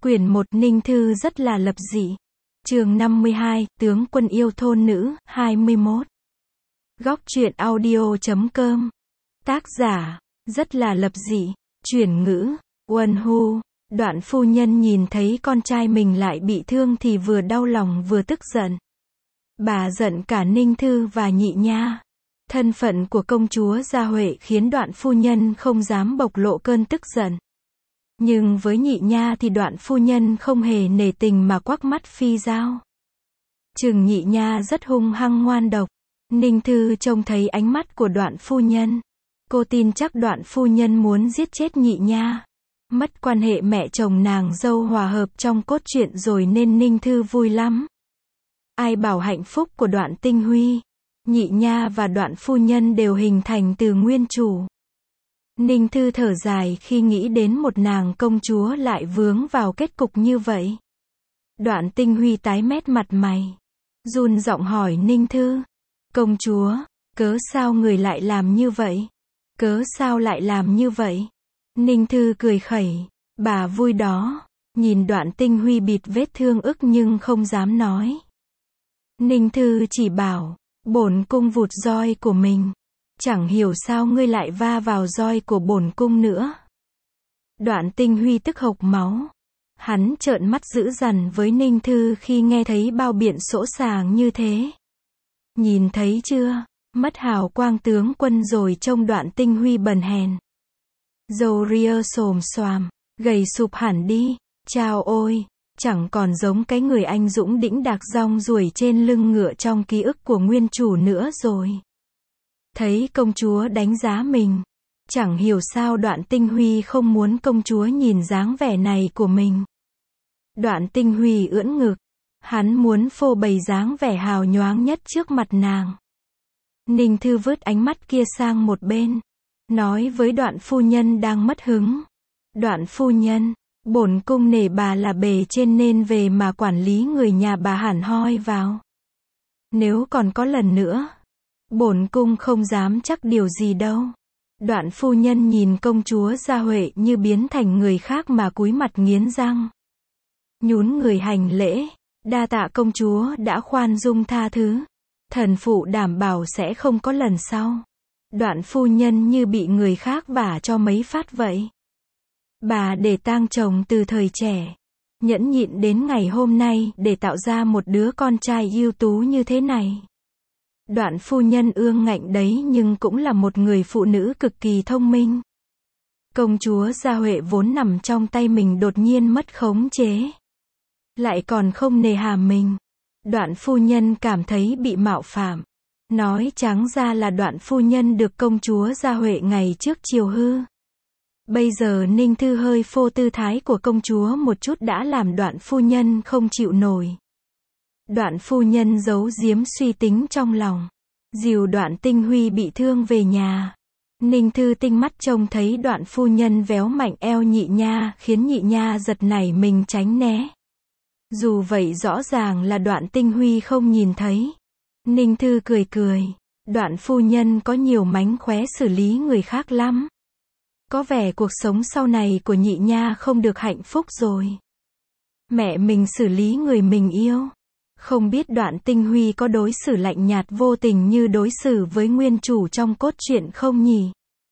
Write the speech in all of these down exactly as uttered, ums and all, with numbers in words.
Quyển một Ninh Thư rất là lập dị. Chương năm mươi hai, Tướng quân yêu thôn nữ, hai mươi mốt. Góc truyện audio chấm com. Tác giả, rất là lập dị. Chuyển ngữ, Uân Hu. Đoạn phu nhân nhìn thấy con trai mình lại bị thương thì vừa đau lòng vừa tức giận. Bà giận cả Ninh Thư và Nhị Nha. Thân phận của công chúa Gia Huệ khiến Đoạn phu nhân không dám bộc lộ cơn tức giận. Nhưng với Nhị Nha thì Đoạn phu nhân không hề nể tình mà quắc mắt phi dao. Chừng Nhị Nha rất hung hăng ngoan độc. Ninh Thư trông thấy ánh mắt của Đoạn phu nhân. Cô tin chắc Đoạn phu nhân muốn giết chết Nhị Nha. Mất quan hệ mẹ chồng nàng dâu hòa hợp trong cốt truyện rồi nên Ninh Thư vui lắm. Ai bảo hạnh phúc của Đoạn Tinh Huy, Nhị Nha và Đoạn phu nhân đều hình thành từ nguyên chủ. Ninh Thư thở dài khi nghĩ đến một nàng công chúa lại vướng vào kết cục như vậy. Đoạn Tinh Huy tái mét mặt mày, run giọng hỏi Ninh Thư: "Công chúa, cớ sao người lại làm như vậy? Cớ sao lại làm như vậy?" Ninh Thư cười khẩy, bà vui đó, nhìn Đoạn Tinh Huy bịt vết thương ức nhưng không dám nói. Ninh Thư chỉ bảo, bổn cung vụt roi của mình. Chẳng hiểu sao ngươi lại va vào roi của bổn cung nữa. Đoạn Tinh Huy tức hộc máu. Hắn trợn mắt dữ dằn với Ninh Thư khi nghe thấy bao biện sỗ sàng như thế. Nhìn thấy chưa, mất hào quang tướng quân rồi trông Đoạn Tinh Huy bần hèn. Râu ria xồm xoàm, gầy sụp hẳn đi, chao ôi, chẳng còn giống cái người anh dũng đĩnh đạc rong ruổi trên lưng ngựa trong ký ức của nguyên chủ nữa rồi. Thấy công chúa đánh giá mình, chẳng hiểu sao Đoạn Tinh Huy không muốn công chúa nhìn dáng vẻ này của mình. Đoạn Tinh Huy ưỡn ngực, hắn muốn phô bày dáng vẻ hào nhoáng nhất trước mặt nàng. Ninh Thư vứt ánh mắt kia sang một bên, nói với Đoạn phu nhân đang mất hứng: "Đoạn phu nhân, bổn cung nể bà là bề trên nên về mà quản lý người nhà bà hẳn hoi vào. Nếu còn có lần nữa, bổn cung không dám chắc điều gì đâu." Đoạn phu nhân nhìn công chúa Gia Huệ như biến thành người khác mà cúi mặt nghiến răng, nhún người hành lễ: "Đa tạ công chúa đã khoan dung tha thứ. Thần phụ đảm bảo sẽ không có lần sau." Đoạn phu nhân như bị người khác vả cho mấy phát vậy. Bà để tang chồng từ thời trẻ, nhẫn nhịn đến ngày hôm nay để tạo ra một đứa con trai ưu tú như thế này. Đoạn phu nhân ương ngạnh đấy nhưng cũng là một người phụ nữ cực kỳ thông minh. Công chúa Gia Huệ vốn nằm trong tay mình đột nhiên mất khống chế, lại còn không nề hà mình. Đoạn phu nhân cảm thấy bị mạo phạm. Nói trắng ra là Đoạn phu nhân được công chúa Gia Huệ ngày trước chiều hư. Bây giờ Ninh Thư hơi phô tư thái của công chúa một chút đã làm Đoạn phu nhân không chịu nổi. Đoạn phu nhân giấu giếm suy tính trong lòng, dìu Đoạn Tinh Huy bị thương về nhà. Ninh Thư tinh mắt trông thấy Đoạn phu nhân véo mạnh eo Nhị Nha khiến Nhị Nha giật nảy mình tránh né. Dù vậy rõ ràng là Đoạn Tinh Huy không nhìn thấy. Ninh Thư cười cười, Đoạn phu nhân có nhiều mánh khóe xử lý người khác lắm. Có vẻ cuộc sống sau này của Nhị Nha không được hạnh phúc rồi. Mẹ mình xử lý người mình yêu. Không biết Đoạn Tinh Huy có đối xử lạnh nhạt vô tình như đối xử với nguyên chủ trong cốt truyện không nhỉ?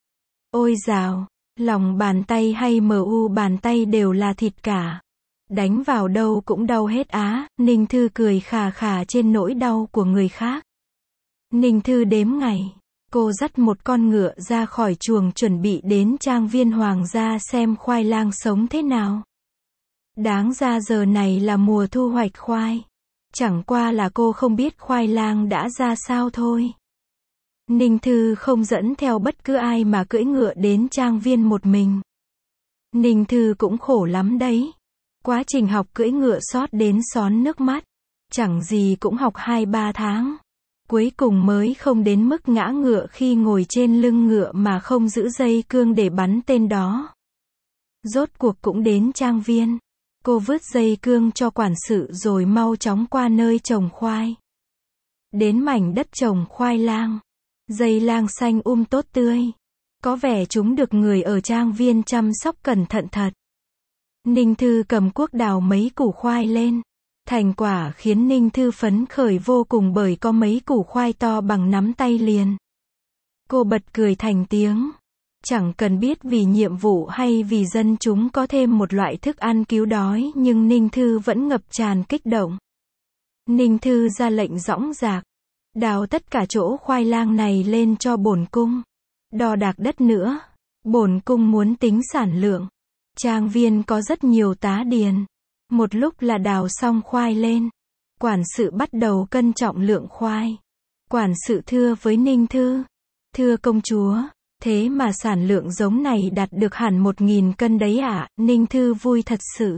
Ôi dào, lòng bàn tay hay mu bàn tay đều là thịt cả. Đánh vào đâu cũng đau hết á. Ninh Thư cười khà khà trên nỗi đau của người khác. Ninh Thư đếm ngày, cô dắt một con ngựa ra khỏi chuồng chuẩn bị đến trang viên hoàng gia xem khoai lang sống thế nào. Đáng ra giờ này là mùa thu hoạch khoai. Chẳng qua là cô không biết khoai lang đã ra sao thôi. Ninh Thư không dẫn theo bất cứ ai mà cưỡi ngựa đến trang viên một mình. Ninh Thư cũng khổ lắm đấy. Quá trình học cưỡi ngựa xót đến xón nước mắt. Chẳng gì cũng học hai ba tháng. Cuối cùng mới không đến mức ngã ngựa khi ngồi trên lưng ngựa mà không giữ dây cương để bắn tên đó. Rốt cuộc cũng đến trang viên. Cô vứt dây cương cho quản sự rồi mau chóng qua nơi trồng khoai. Đến mảnh đất trồng khoai lang. Dây lang xanh um tốt tươi. Có vẻ chúng được người ở trang viên chăm sóc cẩn thận thật. Ninh Thư cầm cuốc đào mấy củ khoai lên. Thành quả khiến Ninh Thư phấn khởi vô cùng bởi có mấy củ khoai to bằng nắm tay liền. Cô bật cười thành tiếng. Chẳng cần biết vì nhiệm vụ hay vì dân chúng có thêm một loại thức ăn cứu đói nhưng Ninh Thư vẫn ngập tràn kích động. Ninh Thư ra lệnh dõng dạc. Đào tất cả chỗ khoai lang này lên cho bổn cung. Đo đạc đất nữa. Bổn cung muốn tính sản lượng. Trang viên có rất nhiều tá điền. Một lúc là đào xong khoai lên. Quản sự bắt đầu cân trọng lượng khoai. Quản sự thưa với Ninh Thư. Thưa công chúa, thế mà sản lượng giống này đạt được hẳn một nghìn cân đấy ạ. À? Ninh Thư vui thật sự.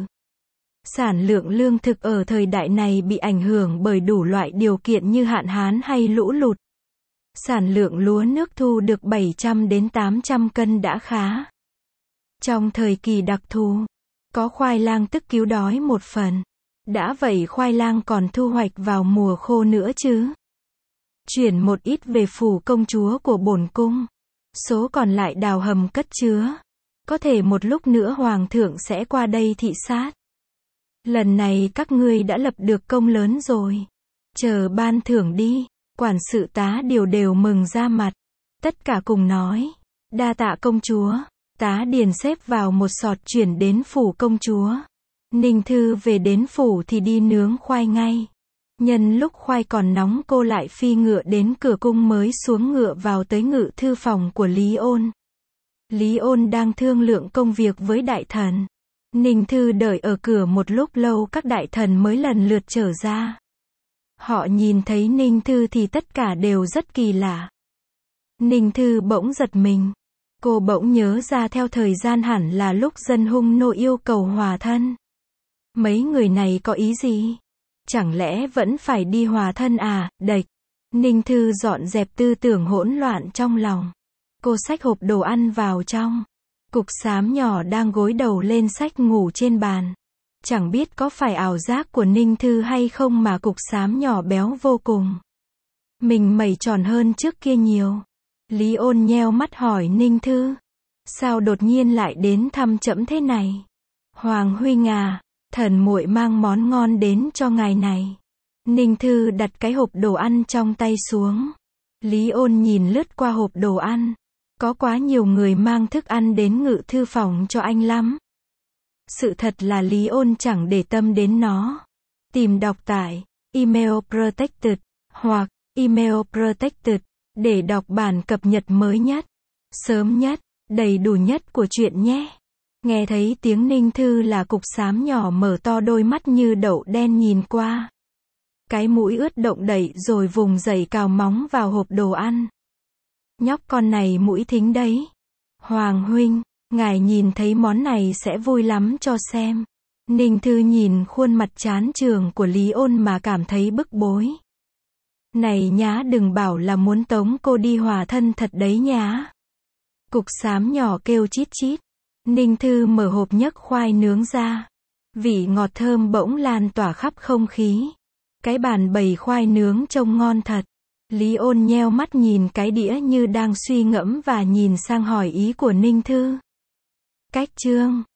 Sản lượng lương thực ở thời đại này bị ảnh hưởng bởi đủ loại điều kiện như hạn hán hay lũ lụt. Sản lượng lúa nước thu được bảy trăm đến tám trăm cân đã khá. Trong thời kỳ đặc thù, có khoai lang tức cứu đói một phần. Đã vậy khoai lang còn thu hoạch vào mùa khô nữa chứ. Chuyển một ít về phủ công chúa của bổn cung. Số còn lại đào hầm cất chứa. Có thể một lúc nữa hoàng thượng sẽ qua đây thị sát. Lần này các ngươi đã lập được công lớn rồi. Chờ ban thưởng đi. Quản sự tá điều đều mừng ra mặt. Tất cả cùng nói. Đa tạ công chúa. Tá điền xếp vào một sọt chuyển đến phủ công chúa. Ninh Thư về đến phủ thì đi nướng khoai ngay. Nhân lúc khoai còn nóng cô lại phi ngựa đến cửa cung mới xuống ngựa vào tới ngự thư phòng của Lý Ôn. Lý Ôn đang thương lượng công việc với đại thần. Ninh Thư đợi ở cửa một lúc lâu các đại thần mới lần lượt trở ra. Họ nhìn thấy Ninh Thư thì tất cả đều rất kỳ lạ. Ninh Thư bỗng giật mình. Cô bỗng nhớ ra theo thời gian hẳn là lúc dân hung nô yêu cầu hòa thân. Mấy người này có ý gì? Chẳng lẽ vẫn phải đi hòa thân à? Đệch. Ninh Thư dọn dẹp tư tưởng hỗn loạn trong lòng. Cô xách hộp đồ ăn vào trong. Cục xám nhỏ đang gối đầu lên xách ngủ trên bàn. Chẳng biết có phải ảo giác của Ninh Thư hay không mà cục xám nhỏ béo vô cùng. Mình mẩy tròn hơn trước kia nhiều. Lý Ôn nheo mắt hỏi Ninh Thư. Sao đột nhiên lại đến thăm trẫm thế này? Hoàng huynh à, thần muội mang món ngon đến cho ngài này. Ninh Thư đặt cái hộp đồ ăn trong tay xuống. Lý Ôn nhìn lướt qua hộp đồ ăn. Có quá nhiều người mang thức ăn đến ngự thư phòng cho anh lắm. Sự thật là Lý Ôn chẳng để tâm đến nó. Tìm đọc tại Email Protected hoặc Email Protected để đọc bản cập nhật mới nhất, sớm nhất, đầy đủ nhất của truyện nhé. Nghe thấy tiếng Ninh Thư là cục xám nhỏ mở to đôi mắt như đậu đen nhìn qua. Cái mũi ướt động đậy rồi vùng dậy cào móng vào hộp đồ ăn. Nhóc con này mũi thính đấy. Hoàng huynh, ngài nhìn thấy món này sẽ vui lắm cho xem. Ninh Thư nhìn khuôn mặt chán chường của Lý Ôn mà cảm thấy bức bối. Này nhá, đừng bảo là muốn tống cô đi hòa thân thật đấy nhá. Cục xám nhỏ kêu chít chít. Ninh Thư mở hộp nhấc khoai nướng ra. Vị ngọt thơm bỗng lan tỏa khắp không khí. Cái bàn bày khoai nướng trông ngon thật. Lý Ôn nheo mắt nhìn cái đĩa như đang suy ngẫm và nhìn sang hỏi ý của Ninh Thư. Cách chương